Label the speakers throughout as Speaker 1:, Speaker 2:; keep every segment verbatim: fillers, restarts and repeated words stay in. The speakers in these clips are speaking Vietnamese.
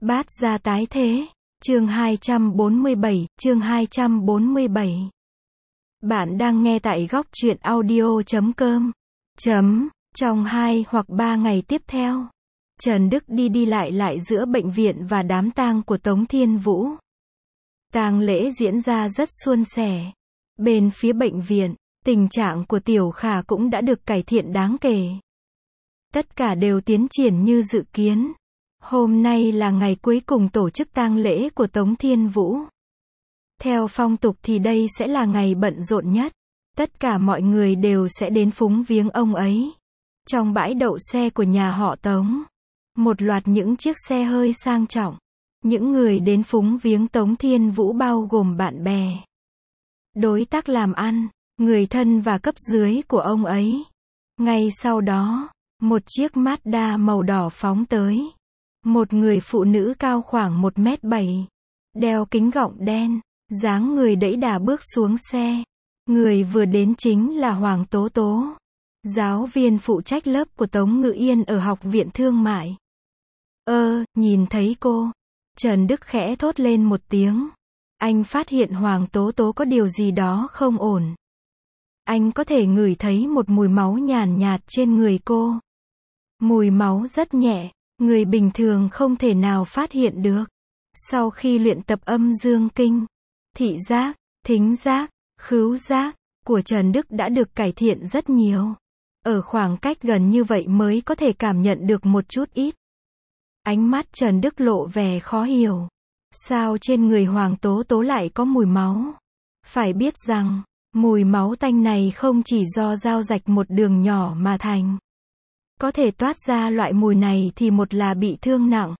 Speaker 1: Bát gia tái thế. Chương hai trăm bốn mươi bảy, chương hai trăm bốn mươi bảy. Bạn đang nghe tại góc truyện audio chấm com. Chấm, trong hai hoặc ba ngày tiếp theo, Trần Đức đi đi lại lại giữa bệnh viện và đám tang của Tống Thiên Vũ. Tang lễ diễn ra rất suôn sẻ. Bên phía bệnh viện, tình trạng của Tiểu Khả cũng đã được cải thiện đáng kể. Tất cả đều tiến triển như dự kiến. Hôm nay là ngày cuối cùng tổ chức tang lễ của Tống Thiên Vũ. Theo phong tục thì đây sẽ là ngày bận rộn nhất. Tất cả mọi người đều sẽ đến phúng viếng ông ấy. Trong bãi đậu xe của nhà họ Tống, một loạt những chiếc xe hơi sang trọng. Những người đến phúng viếng Tống Thiên Vũ bao gồm bạn bè, đối tác làm ăn, người thân và cấp dưới của ông ấy. Ngay sau đó, một chiếc Mazda màu đỏ phóng tới. Một người phụ nữ cao khoảng một mét bảy, đeo kính gọng đen, dáng người đẫy đà bước xuống xe. Người vừa đến chính là Hoàng Tố Tố, giáo viên phụ trách lớp của Tống Ngự Yên ở Học viện Thương mại. Ơ, nhìn thấy cô, Trần Đức khẽ thốt lên một tiếng. Anh phát hiện Hoàng Tố Tố có điều gì đó không ổn. Anh có thể ngửi thấy một mùi máu nhàn nhạt trên người cô. Mùi máu rất nhẹ, người bình thường không thể nào phát hiện được. Sau khi luyện tập âm dương kinh, thị giác, thính giác, khứu giác của Trần Đức đã được cải thiện rất nhiều. Ở khoảng cách gần như vậy mới có thể cảm nhận được một chút ít. Ánh mắt Trần Đức lộ vẻ khó hiểu. Sao trên người Hoàng Tố Tố lại có mùi máu? Phải biết rằng, mùi máu tanh này không chỉ do dao rạch một đường nhỏ mà thành. Có thể toát ra loại mùi này thì một là bị thương nặng,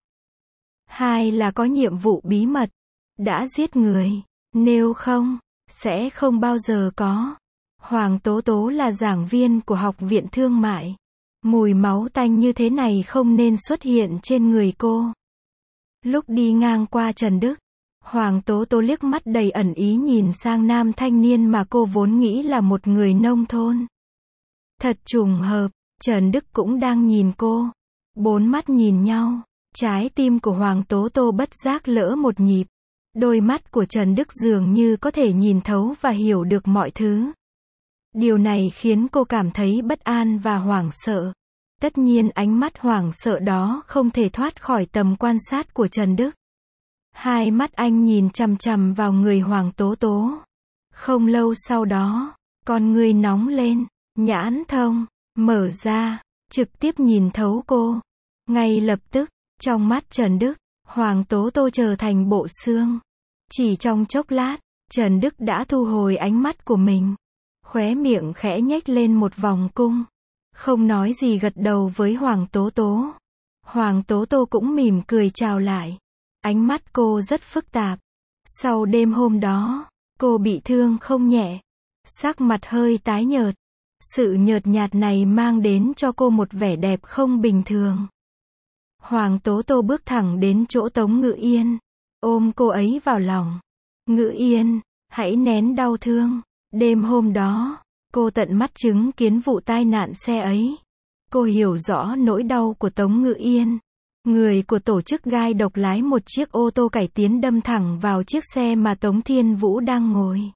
Speaker 1: hai là có nhiệm vụ bí mật, đã giết người, nếu không, sẽ không bao giờ có. Hoàng Tố Tố là giảng viên của Học viện Thương mại. Mùi máu tanh như thế này không nên xuất hiện trên người cô. Lúc đi ngang qua Trần Đức, Hoàng Tố Tố liếc mắt đầy ẩn ý nhìn sang nam thanh niên mà cô vốn nghĩ là một người nông thôn. Thật trùng hợp, Trần Đức cũng đang nhìn cô. Bốn mắt nhìn nhau, trái tim của Hoàng Tố Tố bất giác lỡ một nhịp. Đôi mắt của Trần Đức dường như có thể nhìn thấu và hiểu được mọi thứ. Điều này khiến cô cảm thấy bất an và hoảng sợ. Tất nhiên ánh mắt hoảng sợ đó không thể thoát khỏi tầm quan sát của Trần Đức. Hai mắt anh nhìn chằm chằm vào người Hoàng Tố Tố. Không lâu sau đó, con người nóng lên, nhãn thông mở ra, trực tiếp nhìn thấu cô. Ngay lập tức, trong mắt Trần Đức, Hoàng Tố Tố trở thành bộ xương. Chỉ trong chốc lát, Trần Đức đã thu hồi ánh mắt của mình. Khóe miệng khẽ nhếch lên một vòng cung. Không nói gì gật đầu với Hoàng Tố Tố. Hoàng Tố Tố cũng mỉm cười chào lại. Ánh mắt cô rất phức tạp. Sau đêm hôm đó, cô bị thương không nhẹ. Sắc mặt hơi tái nhợt. Sự nhợt nhạt này mang đến cho cô một vẻ đẹp không bình thường. Hoàng Tố Tố bước thẳng đến chỗ Tống Ngự Yên, ôm cô ấy vào lòng. Ngự Yên, hãy nén đau thương. Đêm hôm đó, cô tận mắt chứng kiến vụ tai nạn xe ấy. Cô hiểu rõ nỗi đau của Tống Ngự Yên. Người của tổ chức gai độc lái một chiếc ô tô cải tiến đâm thẳng vào chiếc xe mà Tống Thiên Vũ đang ngồi.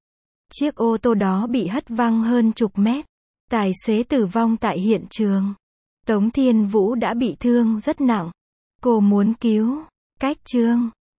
Speaker 1: Chiếc ô tô đó bị hất văng hơn chục mét. Tài xế tử vong tại hiện trường. Tống Thiên Vũ đã bị thương rất nặng. Cô muốn cứu cách Trương